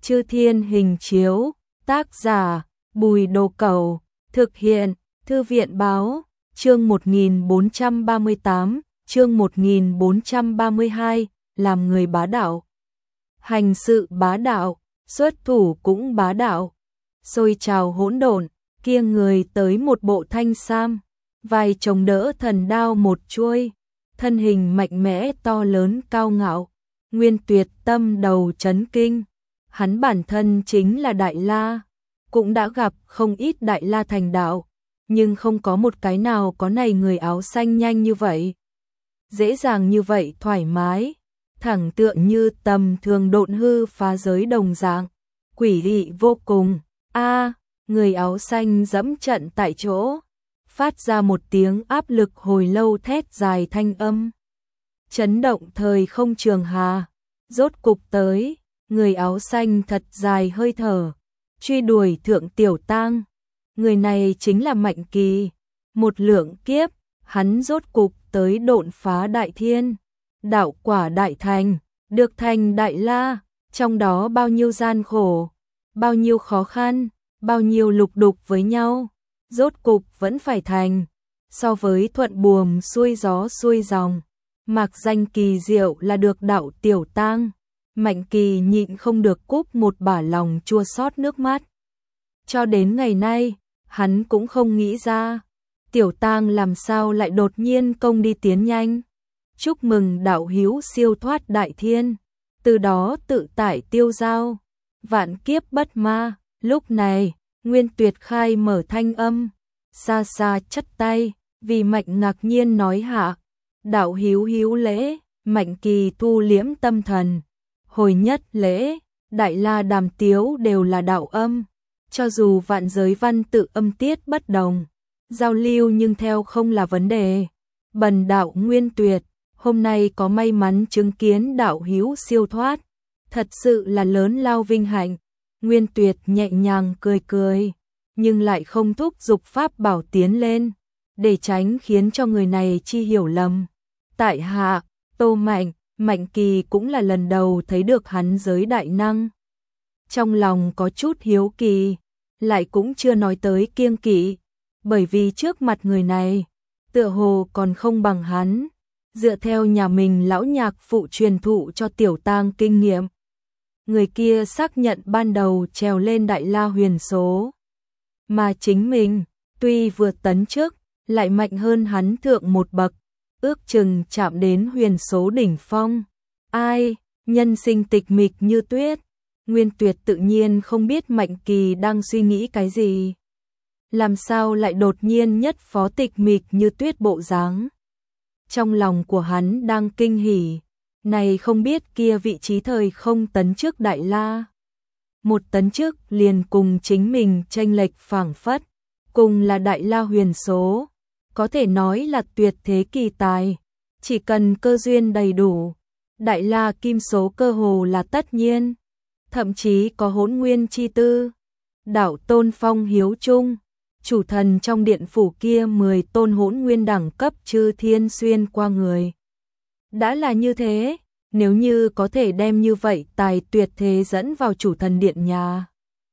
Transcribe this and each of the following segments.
Chư Thiên Hình Chiếu, tác giả Bùi Đồ Cẩu, thực hiện Thư viện Báo, chương 1438, chương 1432, làm người bá đạo. Hành sự bá đạo, xuất thủ cũng bá đạo. Xôi trào hỗn độn, kia người tới một bộ thanh sam, vai chống đỡ thần đao một chuôi, thân hình mạnh mẽ to lớn cao ngạo, Nguyên Tuyệt tâm đầu chấn kinh. Hắn bản thân chính là Đại La, cũng đã gặp không ít Đại La thành đạo, nhưng không có một cái nào có này người áo xanh nhanh như vậy. Dễ dàng như vậy thoải mái, thẳng tựa như tầm thường độn hư phá giới đồng dạng, quỷ dị vô cùng. Người áo xanh dẫm trận tại chỗ, phát ra một tiếng áp lực hồi lâu thét dài thanh âm. Chấn động thời không trường hà, rốt cục tới, người áo xanh thật dài hơi thở, truy đuổi Thượng Tiểu Tang. Người này chính là Mạnh Kỳ, một lượng kiếp, hắn rốt cục tới độn phá đại thiên, đạo quả đại thành, được thành Đại La, trong đó bao nhiêu gian khổ, bao nhiêu khó khăn, bao nhiêu lục đục với nhau, rốt cục vẫn phải thành. So với thuận buồm xuôi gió xuôi dòng, mặc danh kỳ diệu là được đạo Tiểu Tang, Mạnh Kỳ nhịn không được cúp một bả lòng chua xót nước mắt. Cho đến ngày nay, hắn cũng không nghĩ ra, Tiểu Tang làm sao lại đột nhiên công đi tiến nhanh. Chúc mừng đạo hữu siêu thoát đại thiên, từ đó tự tại tiêu dao, vạn kiếp bất ma. Lúc này, Nguyên Tuyệt khai mở thanh âm, xa xa chắp tay, vì Mạnh ngạc nhiên nói hạ, đạo hữu hữu lễ. Mạnh Kỳ thu liễm tâm thần, hồi nhất lễ, Đại La Đàm Tiếu đều là đạo âm, cho dù vạn giới văn tự âm tiết bất đồng, giao lưu nhưng theo không là vấn đề. Bần đạo Nguyên Tuyệt, hôm nay có may mắn chứng kiến đạo hữu siêu thoát, thật sự là lớn lao vinh hạnh. Nguyên Tuyệt nhẹ nhàng cười cười, nhưng lại không thúc giục pháp bảo tiến lên, để tránh khiến cho người này chi hiểu lầm. Tại hạ, Tô Mạnh, Mạnh Kỳ cũng là lần đầu thấy được hắn giới đại năng. Trong lòng có chút hiếu kỳ, lại cũng chưa nói tới kiêng kỵ, bởi vì trước mặt người này, tựa hồ còn không bằng hắn. Dựa theo nhà mình lão nhạc phụ truyền thụ cho Tiểu Tang kinh nghiệm, người kia xác nhận ban đầu trèo lên Đại La huyền số, mà chính mình, tuy vượt tấn trước, lại mạnh hơn hắn thượng một bậc, ước chừng chạm đến huyền số đỉnh phong. Ai, nhân sinh tịch mịch như tuyết, Nguyên Tuyệt tự nhiên không biết Mạnh Kỳ đang suy nghĩ cái gì. Làm sao lại đột nhiên nhất phó tịch mịch như tuyết bộ dáng. Trong lòng của hắn đang kinh hỉ, này không biết kia vị trí thời không tấn trước Đại La. Một tấn trước liền cùng chính mình chênh lệch phảng phất, cùng là Đại La huyền số, có thể nói là tuyệt thế kỳ tài, chỉ cần cơ duyên đầy đủ, Đại La kim số cơ hồ là tất nhiên, thậm chí có hỗn nguyên chi tư. Đạo Tôn Phong hiếu trung, chủ thần trong điện phủ kia 10 tôn hỗn nguyên đẳng cấp chư thiên xuyên qua người. Đã là như thế, nếu như có thể đem như vậy tài tuyệt thế dẫn vào chủ thần điện nhà,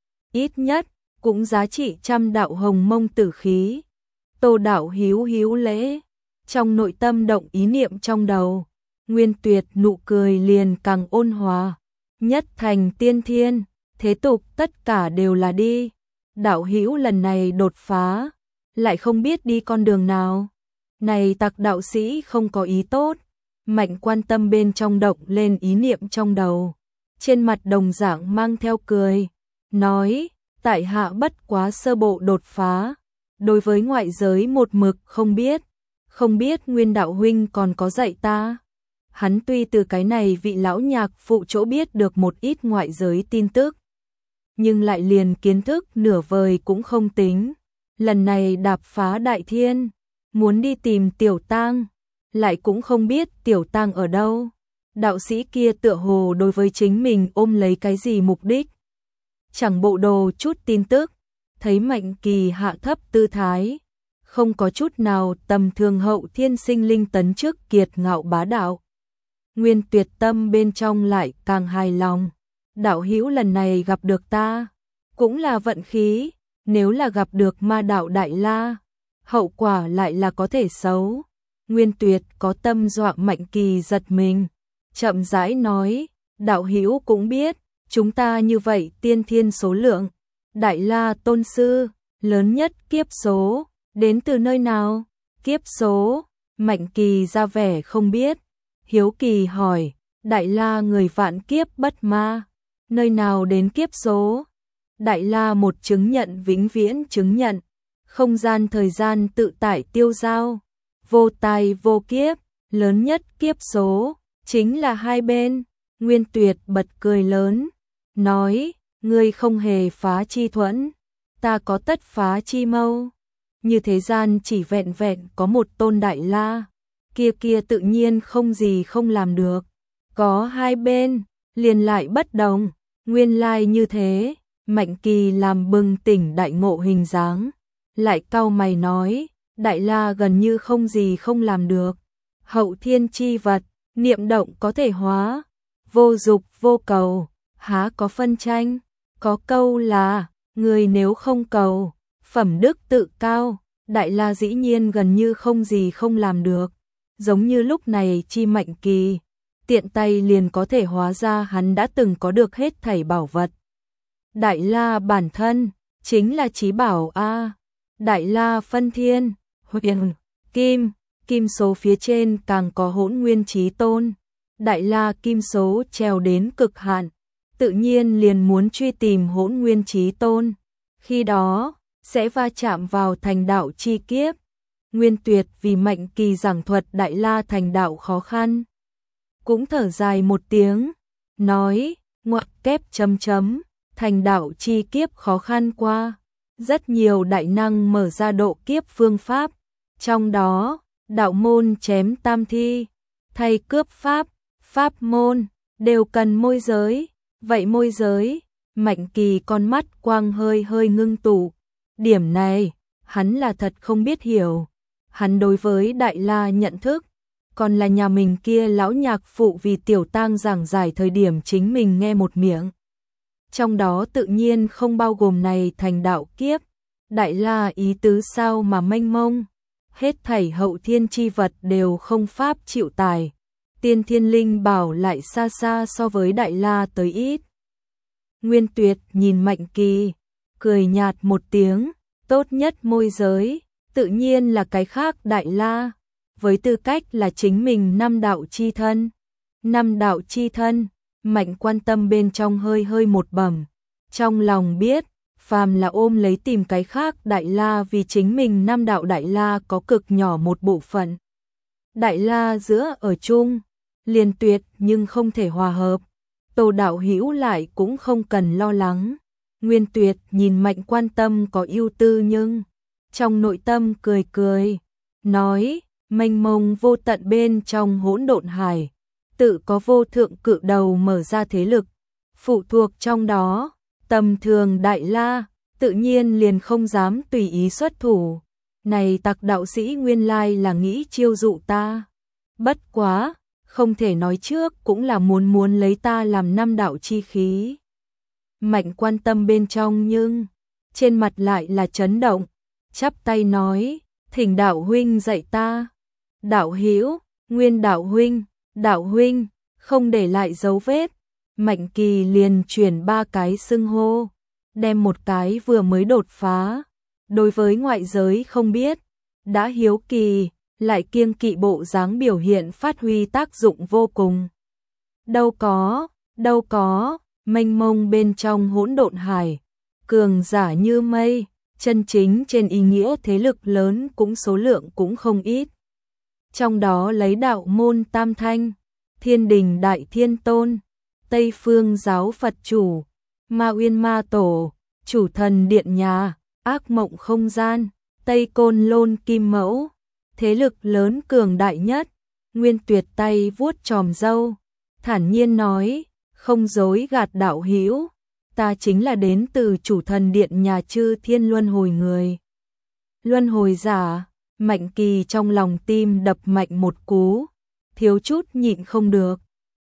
ít nhất cũng giá trị 100 đạo hồng mông tử khí. Tô đạo hiếu hiếu lễ, trong nội tâm động ý niệm trong đầu, Nguyên Tuyệt nụ cười liền càng ôn hòa. Nhất thành tiên thiên, thế tục tất cả đều là đi. Đạo hữu lần này đột phá, lại không biết đi con đường nào. Này tặc đạo sĩ không có ý tốt. Mạnh quan tâm bên trong động lên ý niệm trong đầu, trên mặt đồng dạng mang theo cười, nói, tại hạ bất quá sơ bộ đột phá, đối với ngoại giới một mực không biết Nguyên đạo huynh còn có dạy ta. Hắn tuy từ cái này vị lão nhạc phụ chỗ biết được một ít ngoại giới tin tức, nhưng lại liền kiến thức nửa vời cũng không tính. Lần này đạp phá đại thiên, muốn đi tìm Tiểu Tang, lại cũng không biết Tiểu Tang ở đâu. Đạo sĩ kia tựa hồ đối với chính mình ôm lấy cái gì mục đích, chẳng bộ đồ chút tin tức. Thấy Mạnh Kỳ hạ thấp tư thái, không có chút nào tầm thường hậu thiên sinh linh tấn trước kiệt ngạo bá đạo, Nguyên Tuyệt tâm bên trong lại càng hài lòng. đạo hữu lần này gặp được ta, cũng là vận khí, nếu là gặp được ma đạo Đại La, hậu quả lại là có thể xấu. Nguyên Tuyệt có tâm dọa Mạnh Kỳ giật mình, chậm rãi nói, đạo hữu cũng biết, chúng ta như vậy tiên thiên số lượng, Đại La tôn sư, lớn nhất kiếp số, đến từ nơi nào? Kiếp số, Mạnh Kỳ ra vẻ không biết, hiếu kỳ hỏi, Đại La người vạn kiếp bất ma, nơi nào đến kiếp số? Đại La một chứng nhận vĩnh viễn chứng nhận, không gian thời gian tự tại tiêu dao, vô tai vô kiếp, lớn nhất kiếp số, chính là hai bên. Nguyên Tuyệt bật cười lớn, nói, ngươi không hề phá chi thuẫn, ta có tất phá chi mâu. Như thế gian chỉ vẹn vẹn có một tôn Đại La, kia tự nhiên không gì không làm được. Có hai bên, liền lại bất đồng, nguyên lai như thế. Mạnh Kỳ làm bừng tỉnh đại ngộ hình dáng, lại cau mày nói, Đại La gần như không gì không làm được. Hậu thiên chi vật, niệm động có thể hóa, vô dục vô cầu, há có phân tranh. Có câu là, người nếu không cầu, phẩm đức tự cao, Đại La dĩ nhiên gần như không gì không làm được. Giống như lúc này chi Mạnh Kỳ, tiện tay liền có thể hóa ra hắn đã từng có được hết thảy bảo vật. Đại La bản thân, chính là chí bảo A. Đại La phân thiên, huyền, kim số phía trên càng có Hỗn Nguyên Chí Tôn. Đại La kim số trèo đến cực hạn, tự nhiên liền muốn truy tìm Hỗn Nguyên Chí Tôn. Khi đó, sẽ va chạm vào thành đạo chi kiếp. Nguyên Tuyệt vì Mạnh Kỳ giảng thuật Đại La thành đạo khó khăn, cũng thở dài một tiếng, nói, ngoặc kép chấm chấm, thành đạo chi kiếp khó khăn qua, rất nhiều đại năng mở ra độ kiếp phương pháp, trong đó, đạo môn chém tam thi, thay cướp pháp môn, đều cần môi giới, vậy môi giới, Mạnh Kỳ con mắt quang hơi hơi ngưng tụ, điểm này, hắn là thật không biết hiểu, hắn đối với Đại La nhận thức, còn là nhà mình kia lão nhạc phụ vì tiểu tang giảng giải thời điểm chính mình nghe một miệng. Trong đó tự nhiên không bao gồm này thành đạo kiếp, Đại La ý tứ sao mà mênh mông, hết thảy hậu thiên chi vật đều không pháp chịu tài, tiên thiên linh bảo lại xa xa so với Đại La tới ít. Nguyên Tuyệt nhìn Mạnh Kỳ, cười nhạt một tiếng, tốt nhất môi giới, tự nhiên là cái khác Đại La, với tư cách là chính mình năm đạo chi thân. Năm đạo chi thân, Mạnh Quan Tâm bên trong hơi hơi một bẩm, trong lòng biết, phàm là ôm lấy tìm cái khác Đại La vì chính mình năm đạo Đại La có cực nhỏ một bộ phận. Đại La giữa ở chung, liền tuyệt nhưng không thể hòa hợp. Tô đạo hữu lại cũng không cần lo lắng. Nguyên Tuyệt nhìn Mạnh Quan Tâm có ưu tư nhưng trong nội tâm cười cười, nói, mênh mông vô tận bên trong hỗn độn hải, tự có vô thượng cự đầu mở ra thế lực, phụ thuộc trong đó, tầm thường Đại La, tự nhiên liền không dám tùy ý xuất thủ. Này tặc đạo sĩ nguyên lai là nghĩ chiêu dụ ta. Bất quá, không thể nói trước cũng là muốn lấy ta làm năm đạo chi khí. Mạnh Quan Tâm bên trong nhưng, trên mặt lại là chấn động, chắp tay nói, thỉnh đạo huynh dạy ta. Đạo hữu, Nguyên đạo huynh, không để lại dấu vết. Mạnh Kỳ liền chuyển 3 cái xưng hô, đem một cái vừa mới đột phá, đối với ngoại giới không biết, đã hiếu kỳ, lại kiêng kỵ bộ dáng biểu hiện phát huy tác dụng vô cùng. Đâu có, mênh mông bên trong hỗn độn hải, cường giả như mây, chân chính trên ý nghĩa thế lực lớn cũng số lượng cũng không ít. Trong đó lấy đạo môn Tam Thanh, Thiên Đình Đại Thiên Tôn, Tây Phương Giáo Phật Chủ, Ma Uyên Ma Tổ, Chủ Thần Điện Nhà, Ác Mộng Không Gian, Tây Côn Lôn Kim Mẫu, thế lực lớn cường đại nhất. Nguyên Tuyệt tay vuốt chòm râu, thản nhiên nói, không dối gạt đạo hữu, ta chính là đến từ Chủ Thần Điện Nhà Chư Thiên Luân Hồi người. Luân hồi giả, Mạnh Kỳ trong lòng tim đập mạnh một cú, thiếu chút nhịn không được,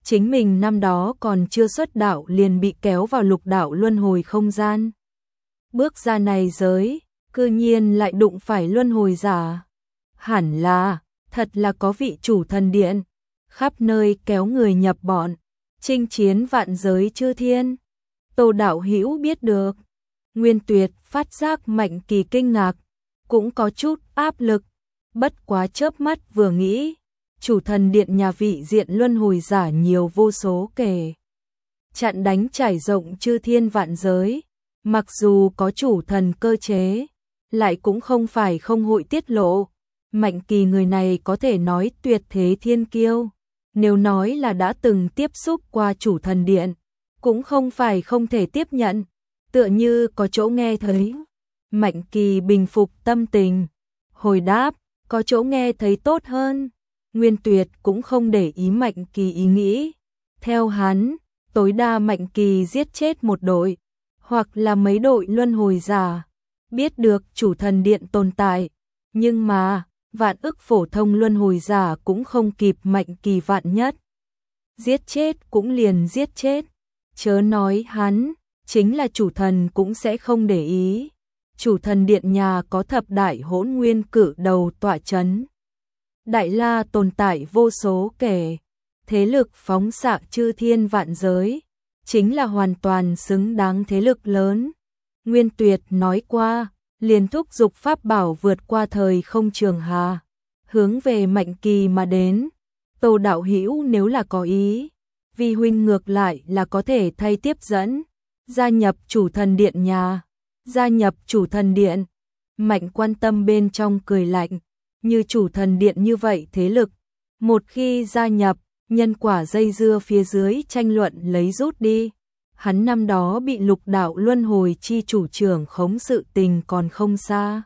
chính mình năm đó còn chưa xuất đạo liền bị kéo vào lục đạo luân hồi không gian. Bước ra này giới, cư nhiên lại đụng phải luân hồi giả. Hẳn là, thật là có vị chủ thần điện, khắp nơi kéo người nhập bọn, chinh chiến vạn giới chư thiên. Tô đạo hữu biết được. Nguyên Tuyệt phát giác Mạnh Kỳ kinh ngạc, cũng có chút áp lực, bất quá chớp mắt vừa nghĩ, chủ thần điện nhà vị diện luân hồi giả nhiều vô số kể. Chặn đánh trải rộng chư thiên vạn giới, mặc dù có chủ thần cơ chế, lại cũng không phải không hội tiết lộ. Mạnh Kỳ người này có thể nói tuyệt thế thiên kiêu, nếu nói là đã từng tiếp xúc qua chủ thần điện, cũng không phải không thể tiếp nhận, tựa như có chỗ nghe thấy. Mạnh Kỳ bình phục tâm tình, hồi đáp, có chỗ nghe thấy tốt hơn. Nguyên Tuyệt cũng không để ý Mạnh Kỳ ý nghĩ. Theo hắn, tối đa Mạnh Kỳ giết chết một đội, hoặc là mấy đội luân hồi giả. Biết được chủ thần điện tồn tại, nhưng mà, vạn ức phổ thông luân hồi giả cũng không kịp Mạnh Kỳ vạn nhất. Giết chết cũng liền giết chết, chớ nói hắn, chính là chủ thần cũng sẽ không để ý. Chủ thần điện nhà có thập đại hỗn nguyên cử đầu tọa chấn. Đại La tồn tại vô số kể, thế lực phóng xạ chư thiên vạn giới, chính là hoàn toàn xứng đáng thế lực lớn. Nguyên Tuyệt nói qua, liền thúc giục pháp bảo vượt qua thời không trường hà, hướng về Mạnh Kỳ mà đến. Tô đạo hữu nếu là có ý, vi huynh ngược lại là có thể thay tiếp dẫn, gia nhập chủ thần điện nhà. Gia nhập chủ thần điện. Mạnh Quan Tâm bên trong cười lạnh, như chủ thần điện như vậy thế lực, một khi gia nhập, nhân quả dây dưa phía dưới tranh luận lấy rút đi. Hắn năm đó bị lục đạo luân hồi chi chủ trưởng khống sự tình còn không xa,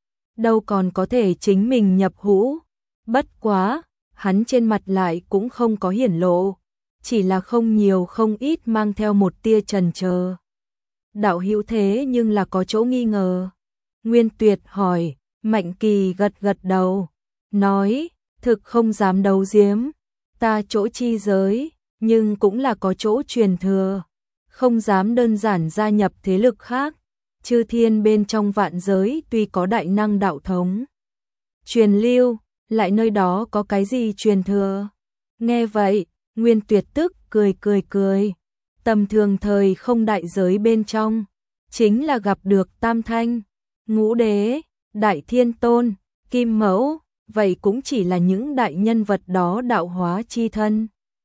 đâu còn có thể chính mình nhập hũ. Bất quá, hắn trên mặt lại cũng không có hiển lộ, chỉ là không nhiều không ít mang theo một tia chần chờ. Đạo hữu thế nhưng là có chỗ nghi ngờ. Nguyên Tuyệt hỏi. Mạnh Kỳ gật gật đầu, nói, thực không dám đấu giếm, ta chỗ chi giới, nhưng cũng là có chỗ truyền thừa, không dám đơn giản gia nhập thế lực khác. Chư thiên bên trong vạn giới tuy có đại năng đạo thống truyền lưu, lại nơi đó có cái gì truyền thừa. Nghe vậy, Nguyên Tuyệt tức cười. Tầm thường thời không đại giới bên trong, chính là gặp được Tam Thanh, Ngũ Đế, Đại Thiên Tôn, Kim Mẫu, vậy cũng chỉ là những đại nhân vật đó đạo hóa chi thân.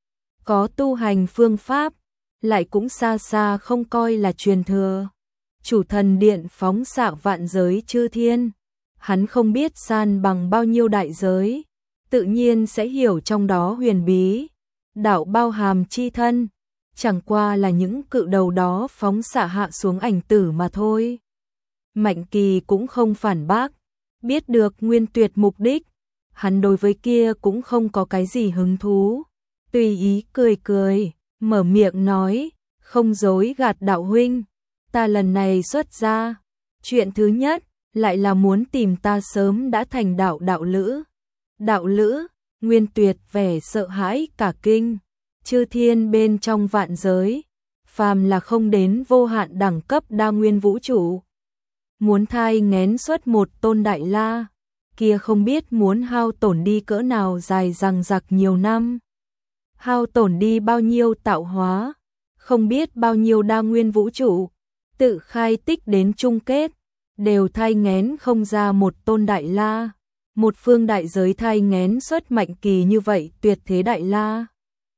Có tu hành phương pháp, lại cũng xa xa không coi là truyền thừa. Chủ thần điện phóng xạ vạn giới chư thiên, hắn không biết san bằng bao nhiêu đại giới, tự nhiên sẽ hiểu trong đó huyền bí, đạo bao hàm chi thân. Chẳng qua là những cự đầu đó phóng xạ hạ xuống ảnh tử mà thôi. Mạnh Kỳ cũng không phản bác, biết được Nguyên Tuyệt mục đích, hắn đối với kia cũng không có cái gì hứng thú, tùy ý cười, mở miệng nói, không dối gạt đạo huynh, ta lần này xuất ra, chuyện thứ nhất, lại là muốn tìm ta sớm đã thành đạo lữ. Đạo lữ, Nguyên Tuyệt vẻ sợ hãi cả kinh. Chư thiên bên trong vạn giới, phàm là không đến vô hạn đẳng cấp đa nguyên vũ trụ, muốn thai nghén xuất một tôn đại la, kia không biết muốn hao tổn đi cỡ nào dài dằng dặc nhiều năm, hao tổn đi bao nhiêu tạo hóa, không biết bao nhiêu đa nguyên vũ trụ, tự khai tích đến chung kết, đều thai nghén không ra một tôn đại la, một phương đại giới thai nghén xuất Mạnh Kỳ như vậy tuyệt thế đại la.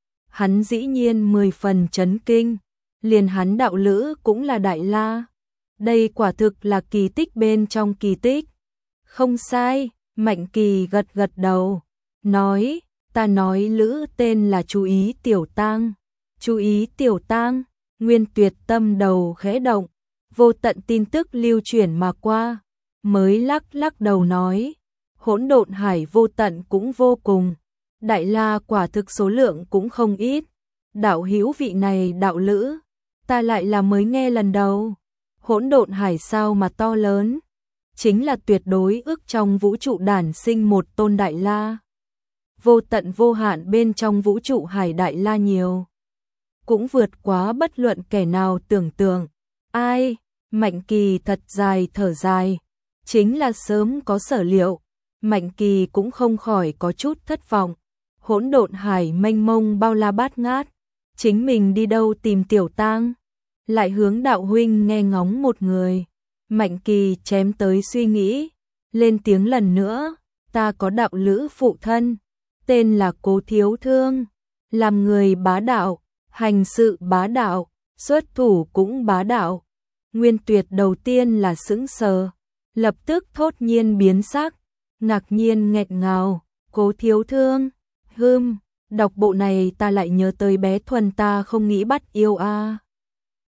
Hắn dĩ nhiên 10 phần chấn kinh, liền hắn đạo lữ cũng là đại la. Đây quả thực là kỳ tích bên trong kỳ tích. Không sai, Mạnh Kỳ gật đầu, nói, ta nói lữ tên là Chú Ý Tiểu Tang. Chú Ý Tiểu Tang, Nguyên Tuyệt tâm đầu khẽ động, vô tận tin tức lưu chuyển mà qua, mới lắc đầu nói, hỗn độn hải vô tận cũng vô cùng. Đại la quả thực số lượng cũng không ít. Đạo hữu vị này đạo lữ, ta lại là mới nghe lần đầu. Hỗn độn hải sao mà to lớn, chính là tuyệt đối ước trong vũ trụ đản sinh một tôn đại la. vô tận vô hạn bên trong vũ trụ hải đại la nhiều. Cũng vượt quá bất luận kẻ nào tưởng tượng. Ai? Mạnh Kỳ thật dài thở dài. Chính là sớm có sở liệu. Mạnh Kỳ cũng không khỏi có chút thất vọng. Hỗn độn hải mênh mông bao la bát ngát. Chính mình đi đâu tìm Tiểu Tang? Lại hướng đạo huynh nghe ngóng một người. Mạnh Kỳ chém tới suy nghĩ. Lên tiếng lần nữa. Ta có đạo lữ phụ thân. Tên là Cố Thiếu Thương. Làm người bá đạo. Hành sự bá đạo. Xuất thủ cũng bá đạo. Nguyên Tuyệt đầu tiên là sững sờ. Lập tức thốt nhiên biến sắc. Ngạc nhiên nghẹn ngào. Cố Thiếu Thương. Đọc bộ này ta lại nhớ tới bé Thuần ta không nghĩ bắt yêu a.